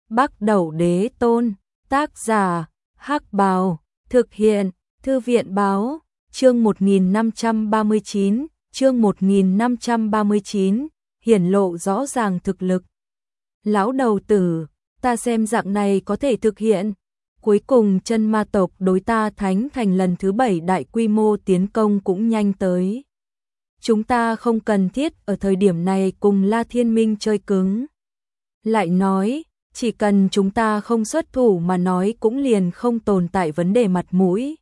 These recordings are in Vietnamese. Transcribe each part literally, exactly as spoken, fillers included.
Bắc Đẩu Đế Tôn, tác giả, Hắc Bào, thực hiện, Thư viện Báo, chương một nghìn năm trăm ba mươi chín, chương một nghìn năm trăm ba mươi chín, hiển lộ rõ ràng thực lực. Lão đầu tử, ta xem dạng này có thể thực hiện. Cuối cùng chân ma tộc đối ta Thánh Thành lần thứ bảy đại quy mô tiến công cũng nhanh tới. Chúng ta không cần thiết ở thời điểm này cùng La Thiên Minh chơi cứng. Lại nói, chỉ cần chúng ta không xuất thủ mà nói cũng liền không tồn tại vấn đề mặt mũi.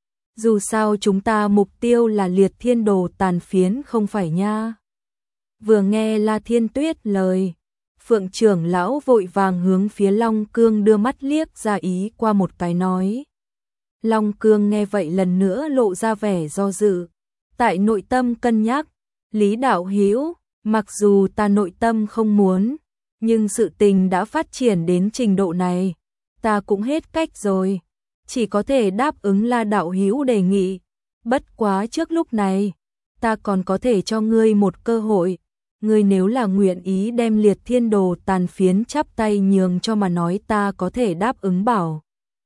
Dù sao chúng ta mục tiêu là liệt thiên đồ tàn phiến không phải nha. Vừa nghe La Thiên Tuyết lời, Phượng trưởng lão vội vàng hướng phía Long Cương đưa mắt liếc ra ý qua một cái nói. Long Cương nghe vậy lần nữa lộ ra vẻ do dự. Tại nội tâm cân nhắc, Lý đạo hữu, mặc dù ta nội tâm không muốn, nhưng sự tình đã phát triển đến trình độ này, ta cũng hết cách rồi, chỉ có thể đáp ứng La đạo hữu đề nghị. Bất quá trước lúc này, ta còn có thể cho ngươi một cơ hội, ngươi nếu là nguyện ý đem liệt thiên đồ tàn phiến chắp tay nhường cho mà nói ta có thể đáp ứng bảo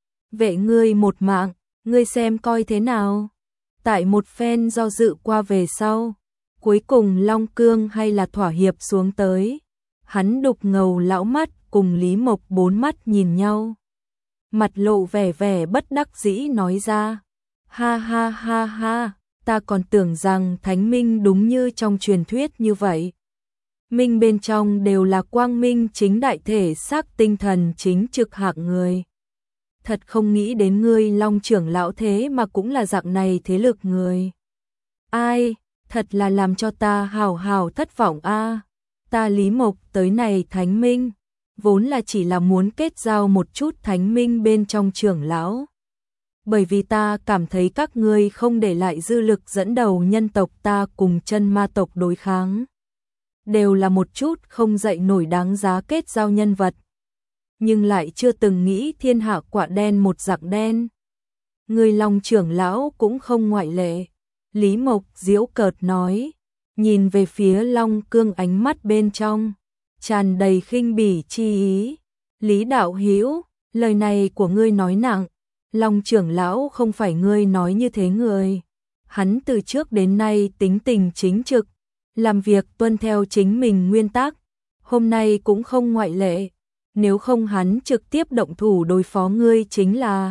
vệ ngươi một mạng, ngươi xem coi thế nào. Tại một phen do dự qua về sau, cuối cùng Long Cương hay là thỏa hiệp xuống tới. Hắn đục ngầu lão mắt cùng Lý Mộc bốn mắt nhìn nhau. Mặt lộ vẻ vẻ bất đắc dĩ nói ra. Ha ha ha ha, ta còn tưởng rằng Thánh Minh đúng như trong truyền thuyết như vậy. Minh bên trong đều là quang minh chính đại thể xác tinh thần chính trực hạng người. Thật không nghĩ đến ngươi Long trưởng lão thế mà cũng là dạng này thế lực người. Ai, thật là làm cho ta hào hào thất vọng a. Ta Lý Mộc tới này Thánh Minh, vốn là chỉ là muốn kết giao một chút Thánh Minh bên trong trưởng lão. Bởi vì ta cảm thấy các ngươi không để lại dư lực dẫn đầu nhân tộc ta cùng chân ma tộc đối kháng. Đều là một chút không dậy nổi đáng giá kết giao nhân vật. Nhưng lại chưa từng nghĩ thiên hạ quả đen một dạng đen. Người Long trưởng lão cũng không ngoại lệ. Lý Mộc giễu cợt nói, nhìn về phía Long Cương ánh mắt bên trong, tràn đầy khinh bỉ chi ý. Lý đạo hữu, lời này của ngươi nói nặng, Long trưởng lão không phải ngươi nói như thế người. Hắn từ trước đến nay tính tình chính trực, làm việc tuân theo chính mình nguyên tắc, hôm nay cũng không ngoại lệ. Nếu không hắn trực tiếp động thủ đối phó ngươi chính là.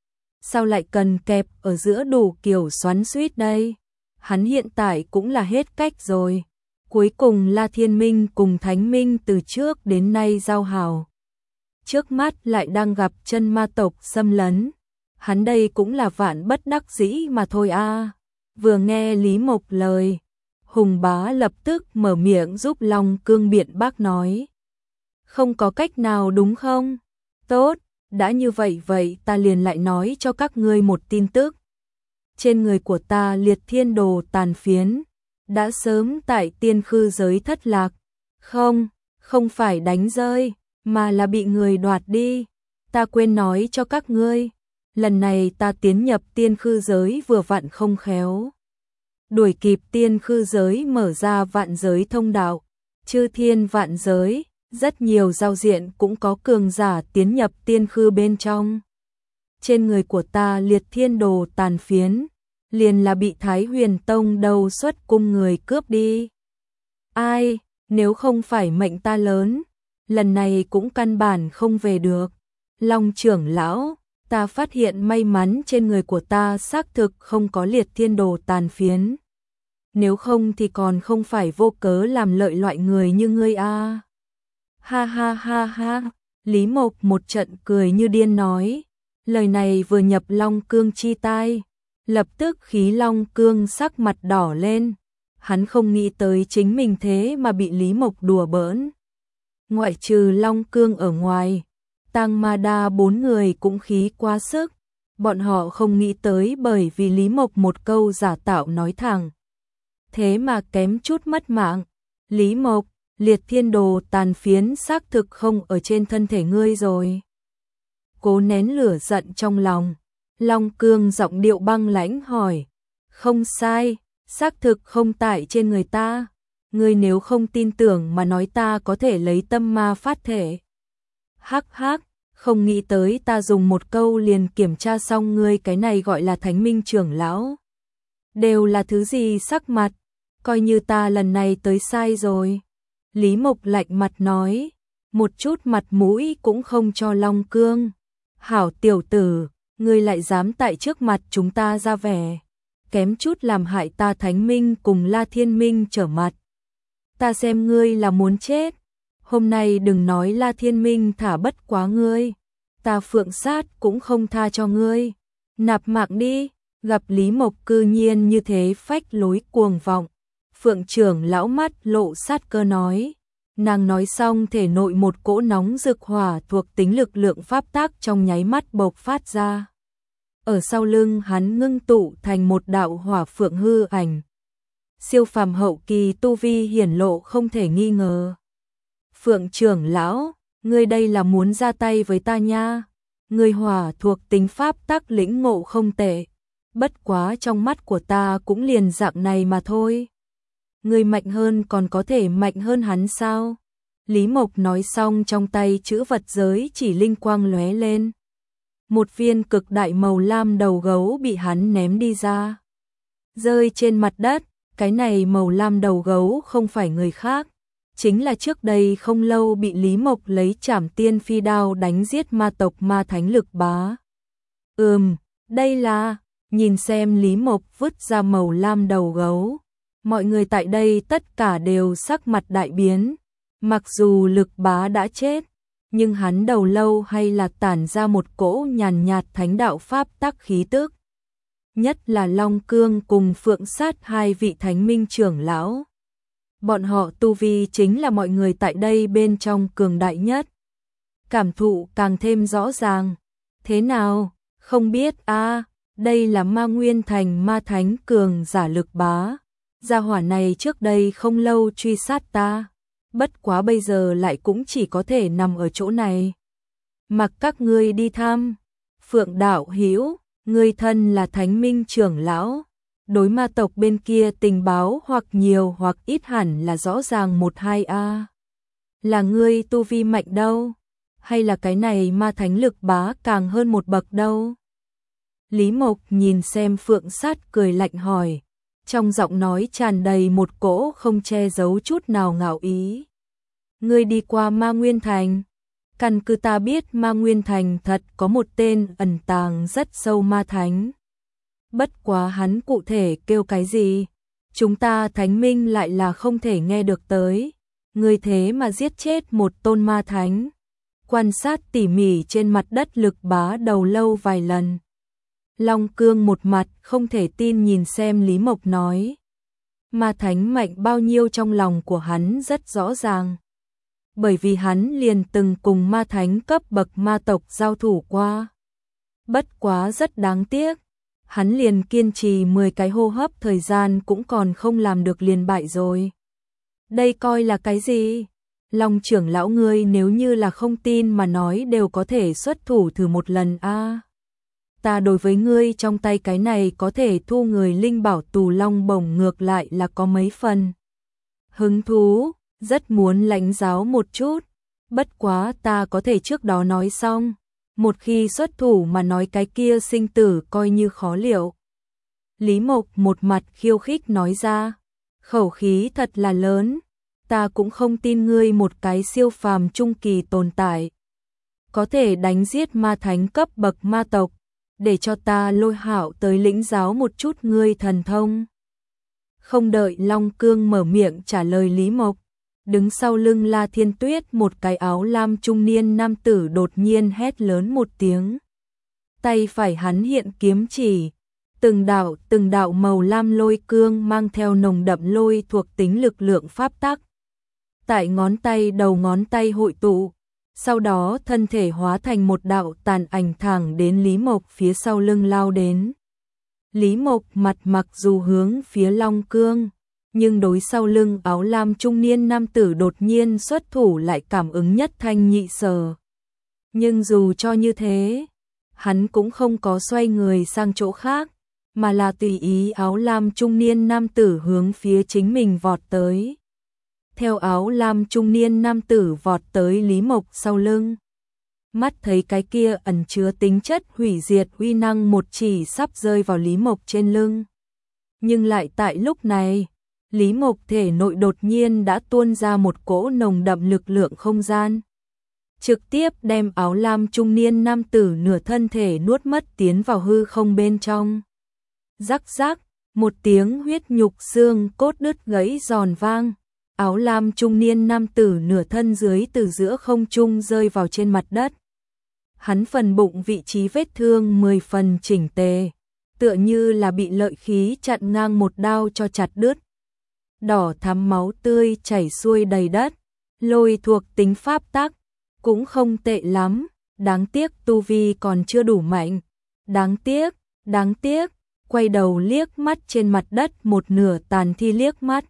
Sao lại cần kẹp ở giữa đủ kiểu xoắn xuýt đây? Hắn hiện tại cũng là hết cách rồi. Cuối cùng La Thiên Minh cùng Thánh Minh từ trước đến nay giao hảo. Trước mắt lại đang gặp chân ma tộc xâm lấn. Hắn đây cũng là vạn bất đắc dĩ mà thôi a. À. Vừa nghe Lý Mộc lời, Hùng Bá lập tức mở miệng giúp Long Cương biện bác nói. Không có cách nào đúng không? Tốt, đã như vậy vậy ta liền lại nói cho các ngươi một tin tức. Trên người của ta liệt thiên đồ tàn phiến, đã sớm tại tiên khư giới thất lạc. Không, không phải đánh rơi, mà là bị người đoạt đi. Ta quên nói cho các ngươi, lần này ta tiến nhập tiên khư giới vừa vặn không khéo. Đuổi kịp tiên khư giới mở ra vạn giới thông đạo, chư thiên vạn giới. Rất nhiều giao diện cũng có cường giả tiến nhập tiên khư bên trong. Trên người của ta liệt thiên đồ tàn phiến, liền là bị Thái Huyền Tông đầu xuất cung người cướp đi. Ai, nếu không phải mệnh ta lớn, lần này cũng căn bản không về được. Long trưởng lão, ta phát hiện may mắn trên người của ta xác thực không có liệt thiên đồ tàn phiến. Nếu không thì còn không phải vô cớ làm lợi loại người như ngươi a. À. Ha ha ha ha, Lý Mộc một trận cười như điên nói, lời này vừa nhập Long Cương chi tai, lập tức khí Long Cương sắc mặt đỏ lên, hắn không nghĩ tới chính mình thế mà bị Lý Mộc đùa bỡn. Ngoại trừ Long Cương ở ngoài, Tang Ma Đa bốn người cũng khí quá sức, bọn họ không nghĩ tới bởi vì Lý Mộc một câu giả tạo nói thẳng. Thế mà kém chút mất mạng, Lý Mộc, liệt thiên đồ tàn phiến xác thực không ở trên thân thể ngươi rồi. Cố nén lửa giận trong lòng, Long Cương giọng điệu băng lãnh hỏi. Không sai, xác thực không tại trên người ta. Ngươi nếu không tin tưởng mà nói ta có thể lấy tâm ma phát thể. Hắc hắc, không nghĩ tới ta dùng một câu liền kiểm tra xong ngươi, cái này gọi là Thánh Minh trưởng lão. Đều là thứ gì sắc mặt, coi như ta lần này tới sai rồi. Lý Mộc lạnh mặt nói, một chút mặt mũi cũng không cho Long Cương. Hảo tiểu tử, ngươi lại dám tại trước mặt chúng ta ra vẻ, kém chút làm hại ta Thánh Minh cùng La Thiên Minh trở mặt. Ta xem ngươi là muốn chết, hôm nay đừng nói La Thiên Minh thả bất quá ngươi, ta Phượng Sát cũng không tha cho ngươi. Nạp mạng đi. Gặp Lý Mộc cư nhiên như thế phách lối cuồng vọng, Phượng trưởng lão mắt lộ sát cơ nói. Nàng nói xong thể nội một cỗ nóng rực hỏa thuộc tính lực lượng pháp tác trong nháy mắt bộc phát ra. Ở sau lưng hắn ngưng tụ thành một đạo hỏa phượng hư ảnh. Siêu phàm hậu kỳ tu vi hiển lộ không thể nghi ngờ. Phượng trưởng lão, ngươi đây là muốn ra tay với ta nha. Ngươi hỏa thuộc tính pháp tác lĩnh ngộ không tệ. Bất quá trong mắt của ta cũng liền dạng này mà thôi. Ngươi mạnh hơn còn có thể mạnh hơn hắn sao? Lý Mộc nói xong trong tay chữ vật giới chỉ linh quang lóe lên. Một viên cực đại màu lam đầu gấu bị hắn ném đi ra. Rơi trên mặt đất, cái này màu lam đầu gấu không phải người khác. Chính là trước đây không lâu bị Lý Mộc lấy Trảm Tiên Phi đao đánh giết ma tộc ma thánh Lực Bá. Ừm, đây là... Nhìn xem Lý Mộc vứt ra màu lam đầu gấu, mọi người tại đây tất cả đều sắc mặt đại biến. Mặc dù Lực Bá đã chết, nhưng hắn đầu lâu hay là tản ra một cỗ nhàn nhạt thánh đạo pháp tắc khí tức. Nhất là Long Cương cùng Phượng Sát hai vị Thánh Minh trưởng lão. Bọn họ tu vi chính là mọi người tại đây bên trong cường đại nhất. Cảm thụ càng thêm rõ ràng. Thế nào, không biết a à, đây là Ma Nguyên Thành ma thánh cường giả Lực Bá. Gia hỏa này trước đây không lâu truy sát ta. Bất quá bây giờ lại cũng chỉ có thể nằm ở chỗ này. Mặc các ngươi đi thăm. Phượng đạo hữu, ngươi thân là Thánh Minh trưởng lão. Đối ma tộc bên kia tình báo hoặc nhiều hoặc ít hẳn là rõ ràng một hai a. Là ngươi tu vi mạnh đâu? Hay là cái này ma thánh Lực Bá càng hơn một bậc đâu? Lý Mộc nhìn xem Phượng Sát cười lạnh hỏi. Trong giọng nói tràn đầy một cỗ không che giấu chút nào ngạo ý. Ngươi đi qua Ma Nguyên Thành. Căn cứ ta biết Ma Nguyên Thành thật có một tên ẩn tàng rất sâu ma thánh. Bất quá hắn cụ thể kêu cái gì? Chúng ta Thánh Minh lại là không thể nghe được tới. Ngươi thế mà giết chết một tôn ma thánh. Quan sát tỉ mỉ trên mặt đất Lực Bá đầu lâu vài lần. Long Cương một mặt không thể tin nhìn xem Lý Mộc nói. Ma thánh mạnh bao nhiêu trong lòng của hắn rất rõ ràng. Bởi vì hắn liền từng cùng ma thánh cấp bậc ma tộc giao thủ qua. Bất quá rất đáng tiếc. Hắn liền kiên trì mười cái hô hấp thời gian cũng còn không làm được liền bại rồi. Đây coi là cái gì? Long trưởng lão ngươi nếu như là không tin mà nói đều có thể xuất thủ thử một lần a. À, ta đối với ngươi trong tay cái này có thể thu người linh bảo tù long bổng ngược lại là có mấy phần hứng thú, rất muốn lãnh giáo một chút. Bất quá ta có thể trước đó nói xong. Một khi xuất thủ mà nói cái kia sinh tử coi như khó liệu. Lý Mộc một mặt khiêu khích nói ra. Khẩu khí thật là lớn. Ta cũng không tin ngươi một cái siêu phàm trung kỳ tồn tại. Có thể đánh giết ma thánh cấp bậc ma tộc. Để cho ta Lôi Hạo tới lĩnh giáo một chút ngươi thần thông. Không đợi Long Cương mở miệng trả lời Lý Mộc. Đứng sau lưng La Thiên Tuyết một cái áo lam trung niên nam tử đột nhiên hét lớn một tiếng. Tay phải hắn hiện kiếm chỉ. Từng đạo từng đạo màu lam lôi cương mang theo nồng đậm lôi thuộc tính lực lượng pháp tắc. Tại ngón tay đầu ngón tay hội tụ. Sau đó thân thể hóa thành một đạo tàn ảnh thẳng đến Lý Mộc phía sau lưng lao đến. Lý Mộc mặt mặc dù hướng phía Long Cương. Nhưng đối sau lưng áo lam trung niên nam tử đột nhiên xuất thủ lại cảm ứng nhất thanh nhị sở. Nhưng dù cho như thế, hắn cũng không có xoay người sang chỗ khác, mà là tùy ý áo lam trung niên nam tử hướng phía chính mình vọt tới. Theo áo lam trung niên nam tử vọt tới Lý Mộc sau lưng, mắt thấy cái kia ẩn chứa tính chất hủy diệt uy năng một chỉ sắp rơi vào Lý Mộc trên lưng. Nhưng lại tại lúc này, Lý Mộc thể nội đột nhiên đã tuôn ra một cỗ nồng đậm lực lượng không gian, trực tiếp đem áo lam trung niên nam tử nửa thân thể nuốt mất tiến vào hư không bên trong. Rắc rắc, một tiếng huyết nhục xương cốt đứt gãy giòn vang, áo lam trung niên nam tử nửa thân dưới từ giữa không trung rơi vào trên mặt đất. Hắn phần bụng vị trí vết thương mười phần chỉnh tề, tựa như là bị lợi khí chặn ngang một đao cho chặt đứt. Đỏ thắm máu tươi chảy xuôi đầy đất, lôi thuộc tính pháp tắc, cũng không tệ lắm, đáng tiếc tu vi còn chưa đủ mạnh. Đáng tiếc, đáng tiếc, quay đầu liếc mắt trên mặt đất một nửa tàn thi liếc mắt.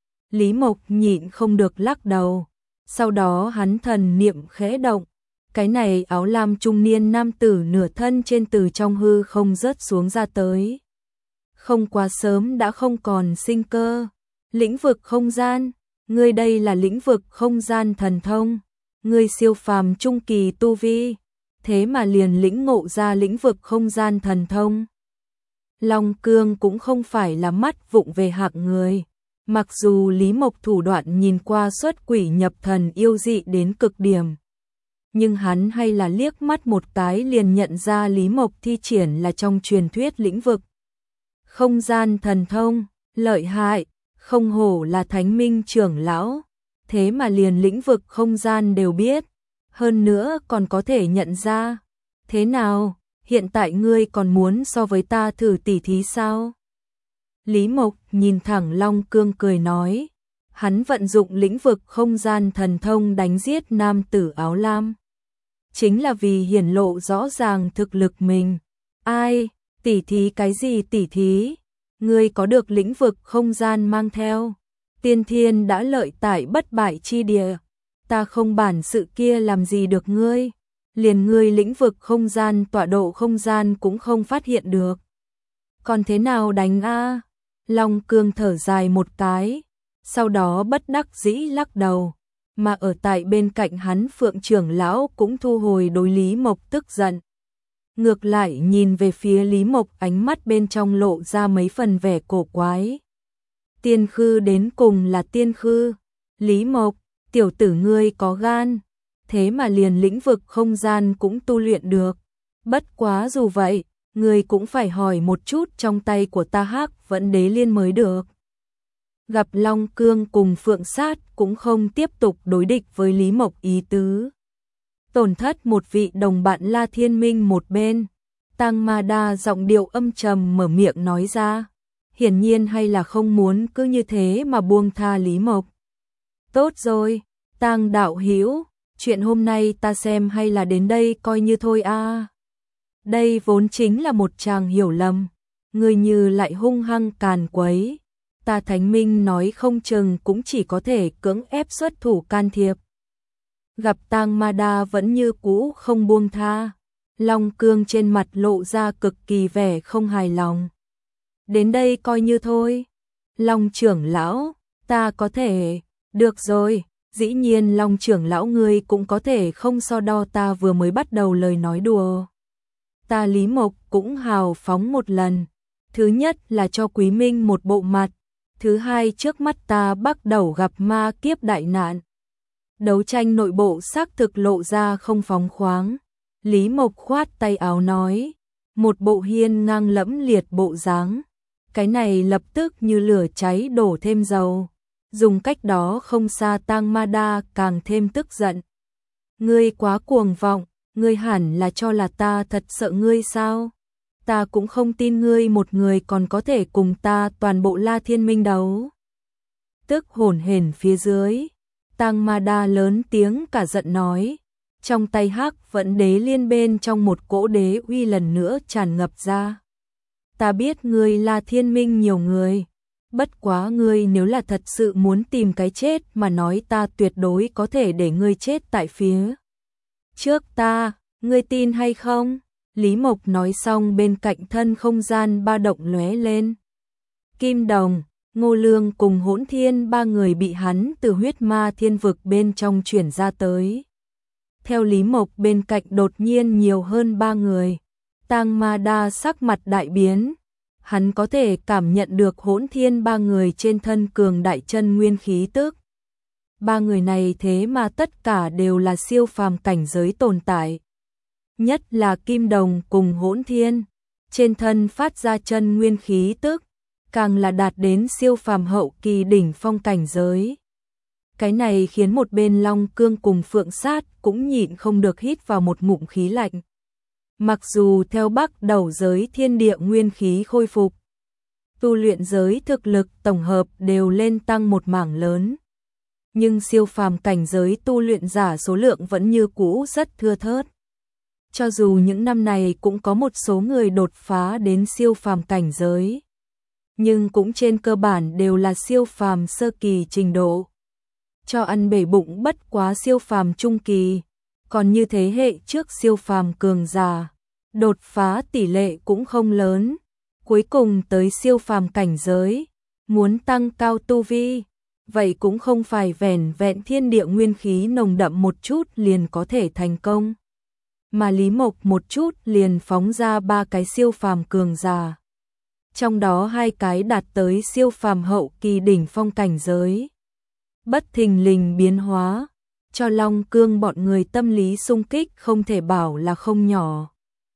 Lý Mộc nhịn không được lắc đầu, sau đó hắn thần niệm khẽ động, cái này áo lam trung niên nam tử nửa thân trên từ trong hư không rớt xuống ra tới. Không quá sớm đã không còn sinh cơ. Lĩnh vực không gian, ngươi đây là lĩnh vực không gian thần thông, ngươi siêu phàm trung kỳ tu vi, thế mà liền lĩnh ngộ ra lĩnh vực không gian thần thông. Long Cương cũng không phải là mắt vụng về hạng người, mặc dù Lý Mộc thủ đoạn nhìn qua xuất quỷ nhập thần yêu dị đến cực điểm, nhưng hắn hay là liếc mắt một cái liền nhận ra Lý Mộc thi triển là trong truyền thuyết lĩnh vực không gian thần thông, lợi hại. Không hổ là Thánh Minh trưởng lão, thế mà liền lĩnh vực không gian đều biết, hơn nữa còn có thể nhận ra. Thế nào, hiện tại ngươi còn muốn so với ta thử tỉ thí sao? Lý Mộc nhìn thẳng Long Cương cười nói, hắn vận dụng lĩnh vực không gian thần thông đánh giết nam tử áo lam, chính là vì hiển lộ rõ ràng thực lực mình. Ai, tỉ thí cái gì tỉ thí? Ngươi có được lĩnh vực không gian mang theo, tiên thiên đã lợi tại bất bại chi địa, ta không bản sự kia làm gì được ngươi, liền ngươi lĩnh vực không gian tọa độ không gian cũng không phát hiện được. Còn thế nào đánh a? Long Cương thở dài một cái, sau đó bất đắc dĩ lắc đầu, mà ở tại bên cạnh hắn Phượng trưởng lão cũng thu hồi đối Lý Mộc tức giận. Ngược lại nhìn về phía Lý Mộc, ánh mắt bên trong lộ ra mấy phần vẻ cổ quái. Tiên khư đến cùng là tiên khư. Lý Mộc, tiểu tử ngươi có gan, thế mà liền lĩnh vực không gian cũng tu luyện được. Bất quá dù vậy, ngươi cũng phải hỏi một chút trong tay của ta Hắc Vẫn Đế Liên mới được. Gặp Long Cương cùng Phượng Sát cũng không tiếp tục đối địch với Lý Mộc ý tứ. Tổn thất một vị đồng bạn La Thiên Minh một bên, Tang Ma Đa giọng điệu âm trầm mở miệng nói ra, hiển nhiên hay là không muốn cứ như thế mà buông tha Lý Mộc. Tốt rồi, Tang đạo hữu, chuyện hôm nay ta xem hay là đến đây coi như thôi a. À. Đây vốn chính là một tràng hiểu lầm, người như lại hung hăng càn quấy, ta Thánh Minh nói không chừng cũng chỉ có thể cưỡng ép xuất thủ can thiệp. Gặp Tang Ma Đa vẫn như cũ không buông tha, Long Cương trên mặt lộ ra cực kỳ vẻ không hài lòng. Đến đây coi như thôi. Long trưởng lão, ta có thể, được rồi, dĩ nhiên Long trưởng lão ngươi cũng có thể không so đo ta vừa mới bắt đầu lời nói đùa. Ta Lý Mộc cũng hào phóng một lần, thứ nhất là cho Quý Minh một bộ mặt, thứ hai trước mắt ta bắt đầu gặp ma kiếp đại nạn. Đấu tranh nội bộ xác thực lộ ra không phóng khoáng. Lý Mộc khoát tay áo nói, một bộ hiên ngang lẫm liệt bộ dáng. Cái này lập tức như lửa cháy đổ thêm dầu. Dùng cách đó không xa Tang Ma Đa càng thêm tức giận. Ngươi quá cuồng vọng, ngươi hẳn là cho là ta thật sợ ngươi sao? Ta cũng không tin ngươi một người còn có thể cùng ta toàn bộ La Thiên Minh đấu. Tức hồn hển phía dưới, Tang Ma Đa lớn tiếng cả giận nói, trong tay Hắc Vẫn Đế Liên bên trong một cỗ đế uy lần nữa tràn ngập ra. Ta biết ngươi là Thiên Minh nhiều người, bất quá ngươi nếu là thật sự muốn tìm cái chết mà nói ta tuyệt đối có thể để ngươi chết tại phía trước ta, ngươi tin hay không? Lý Mộc nói xong bên cạnh thân không gian ba động lóe lên. Kim Đồng, Ngô Lương cùng Hỗn Thiên ba người bị hắn từ huyết ma thiên vực bên trong chuyển ra tới. Theo Lý Mộc bên cạnh đột nhiên nhiều hơn ba người. Tang Ma Đa sắc mặt đại biến. Hắn có thể cảm nhận được Hỗn Thiên ba người trên thân cường đại chân nguyên khí tức. Ba người này thế mà tất cả đều là siêu phàm cảnh giới tồn tại. Nhất là Kim Đồng cùng Hỗn Thiên, trên thân phát ra chân nguyên khí tức, càng là đạt đến siêu phàm hậu kỳ đỉnh phong cảnh giới. Cái này khiến một bên Long Cương cùng Phượng Sát cũng nhịn không được hít vào một ngụm khí lạnh. Mặc dù theo Bắc Đầu giới thiên địa nguyên khí khôi phục, tu luyện giới thực lực tổng hợp đều lên tăng một mảng lớn, nhưng siêu phàm cảnh giới tu luyện giả số lượng vẫn như cũ rất thưa thớt. Cho dù những năm này cũng có một số người đột phá đến siêu phàm cảnh giới, nhưng cũng trên cơ bản đều là siêu phàm sơ kỳ trình độ. Cho ăn bể bụng bất quá siêu phàm trung kỳ, còn như thế hệ trước siêu phàm cường giả, đột phá tỷ lệ cũng không lớn. Cuối cùng tới siêu phàm cảnh giới, muốn tăng cao tu vi, vậy cũng không phải vẻn vẹn thiên địa nguyên khí nồng đậm một chút liền có thể thành công. Mà Lý Mộc một chút liền phóng ra ba cái siêu phàm cường giả. Trong đó hai cái đạt tới siêu phàm hậu kỳ đỉnh phong cảnh giới. Bất thình lình biến hóa, cho Long Cương bọn người tâm lý xung kích không thể bảo là không nhỏ.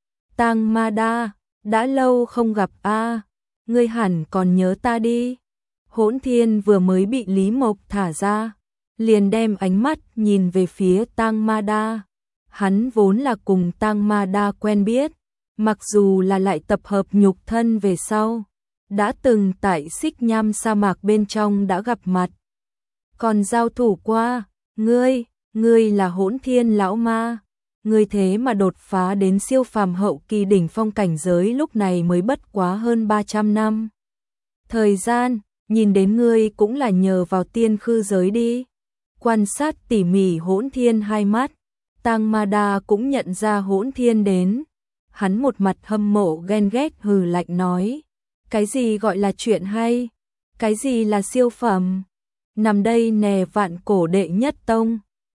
Tang Ma Đa, đã lâu không gặp a, ngươi hẳn còn nhớ ta đi. Hỗn Thiên vừa mới bị Lý Mộc thả ra, liền đem ánh mắt nhìn về phía Tang Ma Đa. Hắn vốn là cùng Tang Ma Đa quen biết, mặc dù là lại tập hợp nhục thân về sau, đã từng tại Xích Nham sa mạc bên trong đã gặp mặt. Còn giao thủ qua, ngươi, ngươi là Hỗn Thiên lão ma, ngươi thế mà đột phá đến siêu phàm hậu kỳ đỉnh phong cảnh giới lúc này mới bất quá hơn ba trăm năm. Thời gian, nhìn đến ngươi cũng là nhờ vào tiên khư giới đi. Quan sát tỉ mỉ Hỗn Thiên hai mắt, Tang Ma Đa cũng nhận ra Hỗn Thiên đến. Hắn một mặt hâm mộ ghen ghét hừ lạnh nói, cái gì gọi là chuyện hay, cái gì là siêu phẩm, nằm đây nè vạn cổ đệ nhất tông.